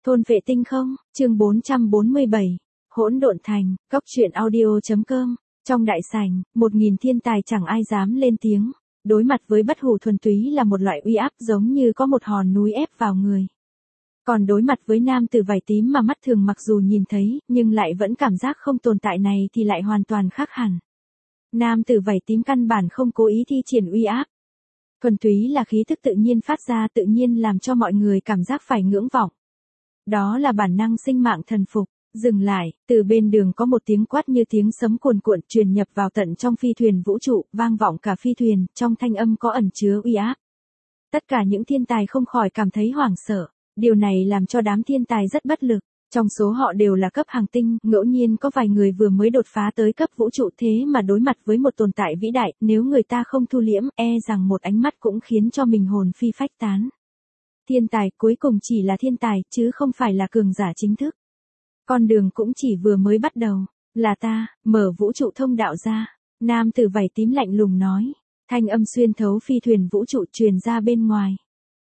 Thôn vệ tinh không, chương 447, hỗn độn thành, góc truyện audio.com. Trong đại sảnh, 1000 thiên tài chẳng ai dám lên tiếng, đối mặt với bất hủ thuần túy là một loại uy áp giống như có một hòn núi ép vào người. Còn đối mặt với nam tử vải tím mà mắt thường mặc dù nhìn thấy, nhưng lại vẫn cảm giác không tồn tại này thì lại hoàn toàn khác hẳn. Nam tử vải tím căn bản không cố ý thi triển uy áp. Thuần túy là khí thức tự nhiên phát ra tự nhiên làm cho mọi người cảm giác phải ngưỡng vọng. Đó là bản năng sinh mạng thần phục. Dừng lại, từ bên đường có một tiếng quát như tiếng sấm cuồn cuộn truyền nhập vào tận trong phi thuyền vũ trụ, vang vọng cả phi thuyền, trong thanh âm có ẩn chứa uy áp. Tất cả những thiên tài không khỏi cảm thấy hoảng sợ, điều này làm cho đám thiên tài rất bất lực, trong số họ đều là cấp hàng tinh, ngẫu nhiên có vài người vừa mới đột phá tới cấp vũ trụ thế mà đối mặt với một tồn tại vĩ đại, nếu người ta không thu liễm, rằng một ánh mắt cũng khiến cho mình hồn phi phách tán. Thiên tài cuối cùng chỉ là thiên tài, chứ không phải là cường giả chính thức. Con đường cũng chỉ vừa mới bắt đầu, là ta, mở vũ trụ thông đạo ra. Nam tử vải tím lạnh lùng nói, thanh âm xuyên thấu phi thuyền vũ trụ truyền ra bên ngoài.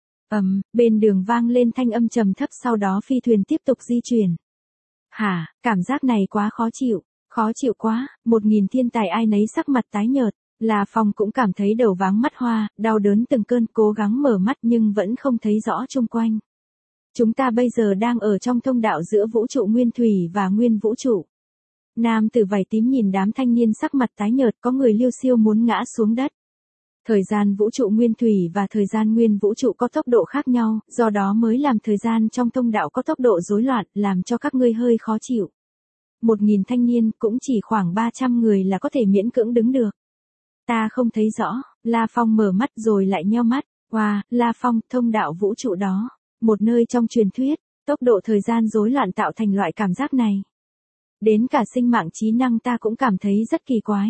Bên đường vang lên thanh âm trầm thấp sau đó phi thuyền tiếp tục di chuyển. Hả, cảm giác này quá khó chịu quá, 1000 thiên tài ai nấy sắc mặt tái nhợt, La Phong cũng cảm thấy đầu váng mắt hoa, đau đớn từng cơn cố gắng mở mắt nhưng vẫn không thấy rõ chung quanh. Chúng ta bây giờ đang ở trong thông đạo giữa vũ trụ nguyên thủy và nguyên vũ trụ. Nam tử vải tím nhìn đám thanh niên sắc mặt tái nhợt có người liêu xiêu muốn ngã xuống đất. Thời gian vũ trụ nguyên thủy và thời gian nguyên vũ trụ có tốc độ khác nhau, do đó mới làm thời gian trong thông đạo có tốc độ rối loạn, làm cho các ngươi hơi khó chịu. 1000 thanh niên cũng chỉ khoảng 300 người là có thể miễn cưỡng đứng được. Ta không thấy rõ, La Phong mở mắt rồi lại nheo mắt. Wow, La Phong, thông đạo vũ trụ đó. Một nơi trong truyền thuyết, tốc độ thời gian rối loạn tạo thành loại cảm giác này. Đến cả sinh mạng trí năng ta cũng cảm thấy rất kỳ quái.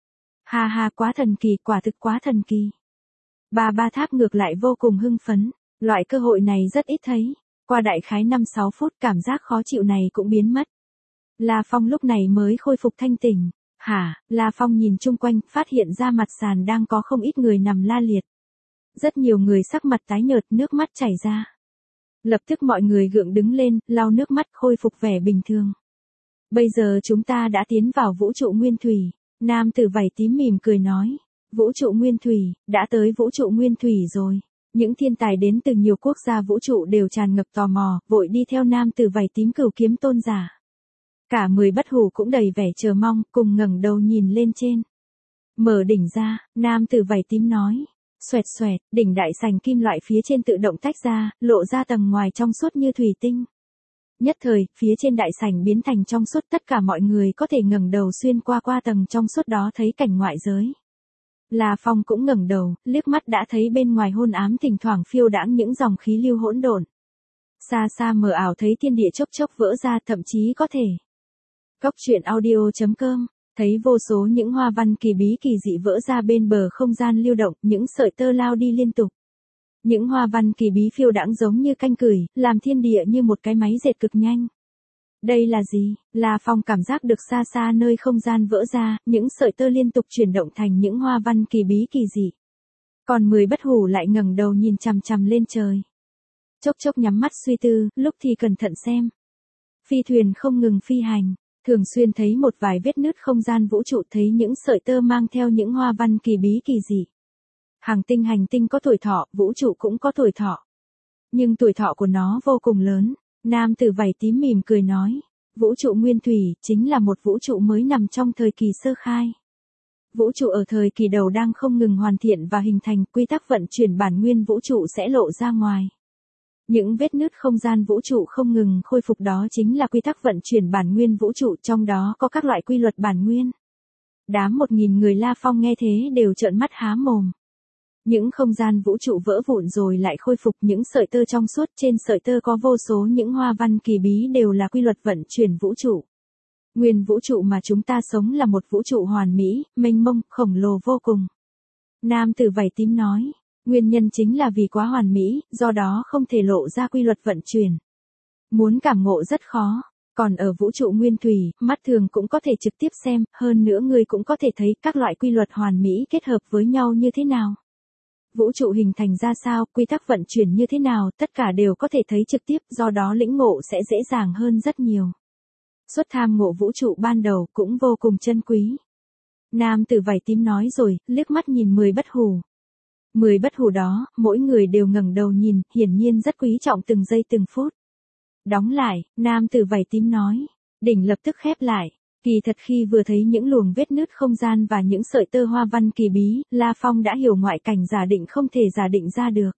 Ha, quá thần kỳ, quả thực quá thần kỳ. Ba Tháp ngược lại vô cùng hưng phấn, loại cơ hội này rất ít thấy. Qua đại khái 5-6 phút cảm giác khó chịu này cũng biến mất. La Phong lúc này mới khôi phục thanh tỉnh. La Phong nhìn chung quanh, phát hiện ra mặt sàn đang có không ít người nằm la liệt. Rất nhiều người sắc mặt tái nhợt, nước mắt chảy ra. Lập tức mọi người gượng đứng lên, lau nước mắt khôi phục vẻ bình thường. Bây giờ chúng ta đã tiến vào vũ trụ nguyên thủy. Nam tử vải tím mỉm cười nói. Vũ trụ nguyên thủy, đã tới vũ trụ nguyên thủy rồi. Những thiên tài đến từ nhiều quốc gia vũ trụ đều tràn ngập tò mò, vội đi theo nam tử vải tím cửu kiếm tôn giả. Cả 10 bất hủ cũng đầy vẻ chờ mong, cùng ngẩng đầu nhìn lên trên. Mở đỉnh ra, nam tử vải tím nói. Xoẹt, đỉnh đại sành kim loại phía trên tự động tách ra, lộ ra tầng ngoài trong suốt như thủy tinh. Nhất thời, phía trên đại sảnh biến thành trong suốt, tất cả mọi người có thể ngẩng đầu xuyên qua tầng trong suốt đó thấy cảnh ngoại giới. La Phong cũng ngẩng đầu, liếc mắt đã thấy bên ngoài hôn ám thỉnh thoảng phiêu đãng những dòng khí lưu hỗn độn. Xa mờ ảo thấy thiên địa chốc vỡ ra, thậm chí có thể. Góc truyện audio.com. Thấy vô số những hoa văn kỳ bí kỳ dị vỡ ra bên bờ không gian lưu động, những sợi tơ lao đi liên tục. Những hoa văn kỳ bí phiêu đãng giống như canh cửi, làm thiên địa như một cái máy dệt cực nhanh. Đây là gì? La Phong cảm giác được xa nơi không gian vỡ ra, những sợi tơ liên tục chuyển động thành những hoa văn kỳ bí kỳ dị. Còn 10 bất hủ lại ngẩng đầu nhìn chằm lên trời. Chốc nhắm mắt suy tư, lúc thì cẩn thận xem. Phi thuyền không ngừng phi hành. Thường xuyên thấy một vài vết nứt không gian vũ trụ, thấy những sợi tơ mang theo những hoa văn kỳ bí kỳ dị. Hành tinh có tuổi thọ, vũ trụ cũng có tuổi thọ. Nhưng tuổi thọ của nó vô cùng lớn. Nam tử vải tím mỉm cười nói. Vũ trụ nguyên thủy, chính là một vũ trụ mới nằm trong thời kỳ sơ khai. Vũ trụ ở thời kỳ đầu đang không ngừng hoàn thiện và hình thành, quy tắc vận chuyển bản nguyên vũ trụ sẽ lộ ra ngoài. Những vết nứt không gian vũ trụ không ngừng khôi phục đó chính là quy tắc vận chuyển bản nguyên vũ trụ, trong đó có các loại quy luật bản nguyên. Đám 1000 người La Phong nghe thế đều trợn mắt há mồm. Những không gian vũ trụ vỡ vụn rồi lại khôi phục, những sợi tơ trong suốt, trên sợi tơ có vô số những hoa văn kỳ bí đều là quy luật vận chuyển vũ trụ. Nguyên vũ trụ mà chúng ta sống là một vũ trụ hoàn mỹ, mênh mông, khổng lồ vô cùng. Nam tử vải tím nói. Nguyên nhân chính là vì quá hoàn mỹ, do đó không thể lộ ra quy luật vận chuyển. Muốn cảm ngộ rất khó, còn ở vũ trụ nguyên thủy, mắt thường cũng có thể trực tiếp xem, hơn nữa người cũng có thể thấy các loại quy luật hoàn mỹ kết hợp với nhau như thế nào. Vũ trụ hình thành ra sao, quy tắc vận chuyển như thế nào, tất cả đều có thể thấy trực tiếp, do đó lĩnh ngộ sẽ dễ dàng hơn rất nhiều. Suốt tham ngộ vũ trụ ban đầu cũng vô cùng chân quý. Nam tử vảy tím nói rồi, liếc mắt nhìn 10 bất hủ. 10 bất hủ đó, mỗi người đều ngẩng đầu nhìn, hiển nhiên rất quý trọng từng giây từng phút. Đóng lại, nam tử vảy tím nói. Đỉnh lập tức khép lại. Kỳ thật khi vừa thấy những luồng vết nứt không gian và những sợi tơ hoa văn kỳ bí, La Phong đã hiểu ngoại cảnh giả định không thể giả định ra được.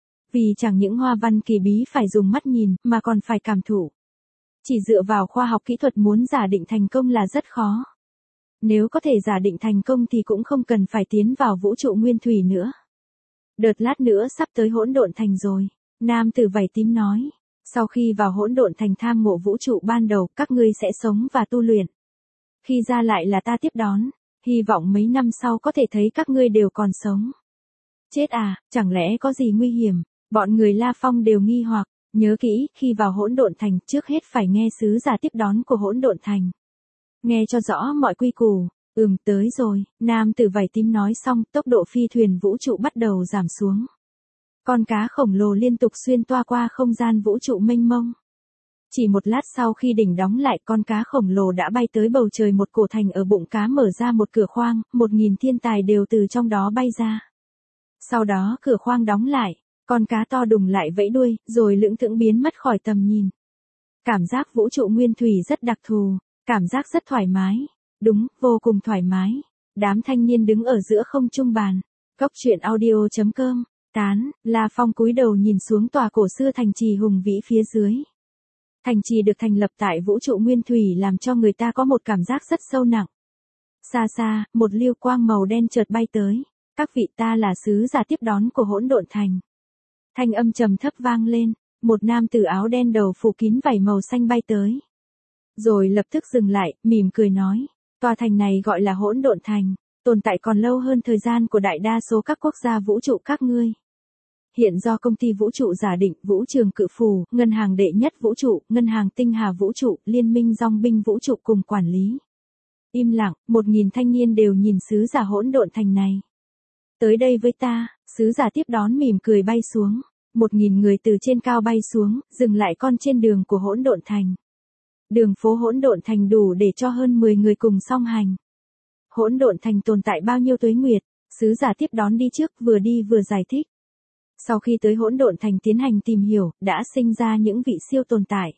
Vì chẳng những hoa văn kỳ bí phải dùng mắt nhìn, mà còn phải cảm thụ. Chỉ dựa vào khoa học kỹ thuật muốn giả định thành công là rất khó. Nếu có thể giả định thành công thì cũng không cần phải tiến vào vũ trụ nguyên thủy nữa. Đợt lát nữa sắp tới hỗn độn thành rồi. Nam tử vảy tím nói. Sau khi vào hỗn độn thành tham ngộ vũ trụ ban đầu, các ngươi sẽ sống và tu luyện. Khi ra lại là ta tiếp đón. Hy vọng mấy năm sau có thể thấy các ngươi đều còn sống. Chết à, chẳng lẽ có gì nguy hiểm? Bọn người La Phong đều nghi hoặc. Nhớ kỹ, khi vào hỗn độn thành, trước hết phải nghe sứ giả tiếp đón của hỗn độn thành. Nghe cho rõ mọi quy củ. Tới rồi, nam tử vảy tím nói xong, tốc độ phi thuyền vũ trụ bắt đầu giảm xuống. Con cá khổng lồ liên tục xuyên toa qua không gian vũ trụ mênh mông. Chỉ một lát sau khi đỉnh đóng lại, con cá khổng lồ đã bay tới bầu trời, một cổ thành ở bụng cá mở ra một cửa khoang, 1000 thiên tài đều từ trong đó bay ra. Sau đó cửa khoang đóng lại, con cá to đùng lại vẫy đuôi, rồi lững thững biến mất khỏi tầm nhìn. Cảm giác vũ trụ nguyên thủy rất đặc thù, cảm giác rất thoải mái. Đúng, vô cùng thoải mái. Đám thanh niên đứng ở giữa không trung bàn. Góc truyện audio.com. Tán, La Phong cúi đầu nhìn xuống tòa cổ xưa thành trì hùng vĩ phía dưới. Thành trì được thành lập tại vũ trụ nguyên thủy làm cho người ta có một cảm giác rất sâu nặng. Xa xa, một liêu quang màu đen chợt bay tới. Các vị, ta là sứ giả tiếp đón của hỗn độn thành. Thanh âm trầm thấp vang lên, một nam tử áo đen đầu phủ kín vảy màu xanh bay tới. Rồi lập tức dừng lại, mỉm cười nói. Tòa thành này gọi là hỗn độn thành, tồn tại còn lâu hơn thời gian của đại đa số các quốc gia vũ trụ các ngươi. Hiện do công ty vũ trụ giả định, vũ trường cự phù, ngân hàng đệ nhất vũ trụ, ngân hàng tinh hà vũ trụ, liên minh dòng binh vũ trụ cùng quản lý. Im lặng, 1000 thanh niên đều nhìn sứ giả hỗn độn thành này. Tới đây với ta, sứ giả tiếp đón mỉm cười bay xuống. 1000 người từ trên cao bay xuống, dừng lại con trên đường của hỗn độn thành. Đường phố hỗn độn thành đủ để cho hơn 10 người cùng song hành. Hỗn độn thành tồn tại bao nhiêu tuế nguyệt, sứ giả tiếp đón đi trước, vừa đi vừa giải thích. Sau khi tới hỗn độn thành tiến hành tìm hiểu, đã sinh ra những vị siêu tồn tại.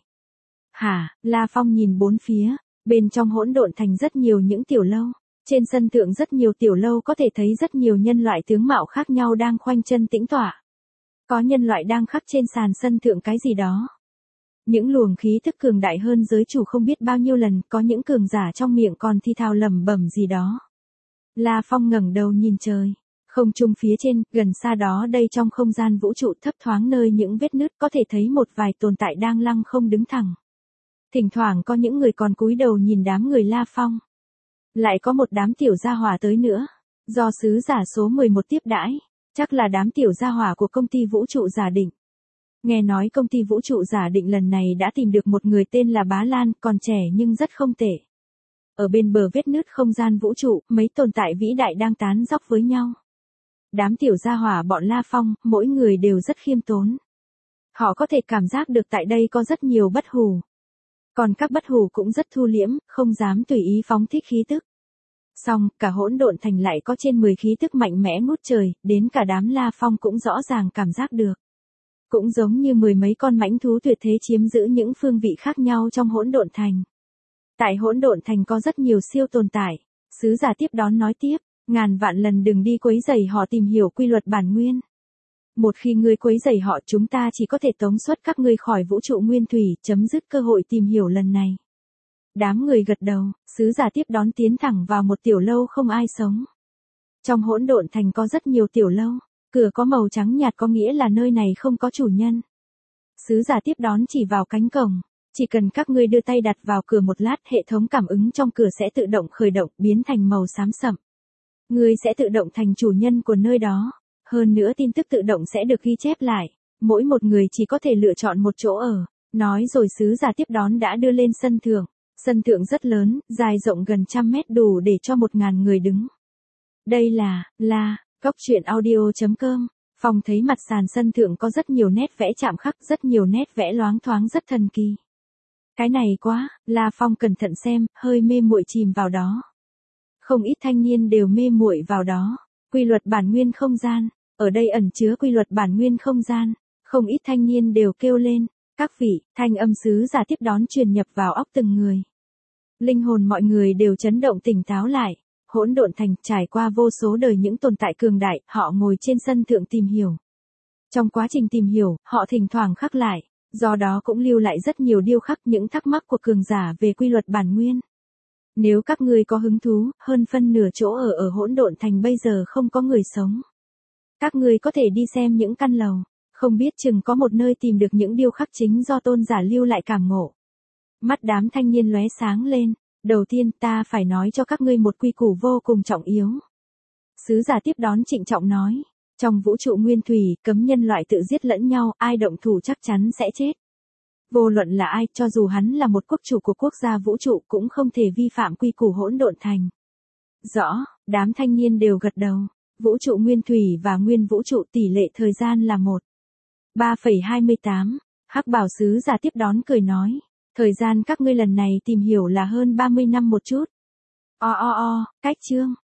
Hả, La Phong nhìn bốn phía, bên trong hỗn độn thành rất nhiều những tiểu lâu. Trên sân thượng rất nhiều tiểu lâu có thể thấy rất nhiều nhân loại tướng mạo khác nhau đang khoanh chân tĩnh tọa. Có nhân loại đang khắc trên sàn sân thượng cái gì đó. Những luồng khí thức cường đại hơn giới chủ không biết bao nhiêu lần, có những cường giả trong miệng còn thi thào lẩm bẩm gì đó. La Phong ngẩng đầu nhìn trời. Không trung phía trên, gần xa đó đây trong không gian vũ trụ thấp thoáng nơi những vết nứt có thể thấy một vài tồn tại đang lăng không đứng thẳng. Thỉnh thoảng có những người còn cúi đầu nhìn đám người La Phong. Lại có một đám tiểu gia hỏa tới nữa. Do sứ giả số 11 tiếp đãi. Chắc là đám tiểu gia hỏa của công ty vũ trụ giả định. Nghe nói công ty vũ trụ giả định lần này đã tìm được một người tên là Bá Lan, còn trẻ nhưng rất không tệ. Ở bên bờ vết nứt không gian vũ trụ, mấy tồn tại vĩ đại đang tán dóc với nhau. Đám tiểu gia hỏa bọn La Phong, mỗi người đều rất khiêm tốn. Họ có thể cảm giác được tại đây có rất nhiều bất hủ. Còn các bất hủ cũng rất thu liễm, không dám tùy ý phóng thích khí tức. Xong, cả hỗn độn thành lại có trên 10 khí tức mạnh mẽ ngút trời, đến cả đám La Phong cũng rõ ràng cảm giác được. Cũng giống như 10 mấy con mãnh thú tuyệt thế chiếm giữ những phương vị khác nhau trong hỗn độn thành. Tại hỗn độn thành có rất nhiều siêu tồn tại. Sứ giả tiếp đón nói tiếp, ngàn vạn lần đừng đi quấy rầy họ tìm hiểu quy luật bản nguyên. Một khi ngươi quấy rầy họ, chúng ta chỉ có thể tống xuất các ngươi khỏi vũ trụ nguyên thủy, chấm dứt cơ hội tìm hiểu lần này. Đám người gật đầu, sứ giả tiếp đón tiến thẳng vào một tiểu lâu không ai sống. Trong hỗn độn thành có rất nhiều tiểu lâu, cửa có màu trắng nhạt có nghĩa là nơi này không có chủ nhân. Sứ giả tiếp đón chỉ vào cánh cổng, chỉ cần các ngươi đưa tay đặt vào cửa một lát, hệ thống cảm ứng trong cửa sẽ tự động khởi động, biến thành màu xám sậm. Ngươi sẽ tự động thành chủ nhân của nơi đó. Hơn nữa tin tức tự động sẽ được ghi chép lại. Mỗi một người chỉ có thể lựa chọn một chỗ ở. Nói rồi sứ giả tiếp đón đã đưa lên sân thượng. Sân thượng rất lớn, dài rộng gần 100 mét đủ để cho 1000 người đứng. Đây là, góc truyện audio.com Phong thấy mặt sàn sân thượng có rất nhiều nét vẽ chạm khắc, rất nhiều nét vẽ loáng thoáng rất thần kỳ. Cái này quá, La Phong cẩn thận xem, hơi mê muội chìm vào đó. Không ít thanh niên đều mê muội vào đó. Quy luật bản nguyên không gian, ở đây ẩn chứa quy luật bản nguyên không gian. Không ít thanh niên đều kêu lên, các vị, thanh âm sứ giả tiếp đón truyền nhập vào óc từng người. Linh hồn mọi người đều chấn động tỉnh táo lại. Hỗn độn thành trải qua vô số đời những tồn tại cường đại, họ ngồi trên sân thượng tìm hiểu. Trong quá trình tìm hiểu, họ thỉnh thoảng khắc lại, do đó cũng lưu lại rất nhiều điêu khắc những thắc mắc của cường giả về quy luật bản nguyên. Nếu các ngươi có hứng thú, hơn phân nửa chỗ ở hỗn độn thành bây giờ không có người sống. Các ngươi có thể đi xem những căn lầu, không biết chừng có một nơi tìm được những điêu khắc chính do tôn giả lưu lại cảm ngộ. Mắt đám thanh niên lóe sáng lên, đầu tiên ta phải nói cho các ngươi một quy củ vô cùng trọng yếu. Sứ giả tiếp đón trịnh trọng nói, trong vũ trụ nguyên thủy, cấm nhân loại tự giết lẫn nhau, ai động thủ chắc chắn sẽ chết. Vô luận là ai, cho dù hắn là một quốc chủ của quốc gia vũ trụ cũng không thể vi phạm quy củ hỗn độn thành. Rõ, đám thanh niên đều gật đầu, vũ trụ nguyên thủy và nguyên vũ trụ tỷ lệ thời gian là 1:3,28, Hắc Bảo sứ giả tiếp đón cười nói, thời gian các ngươi lần này tìm hiểu là hơn 30 năm một chút. Cách chương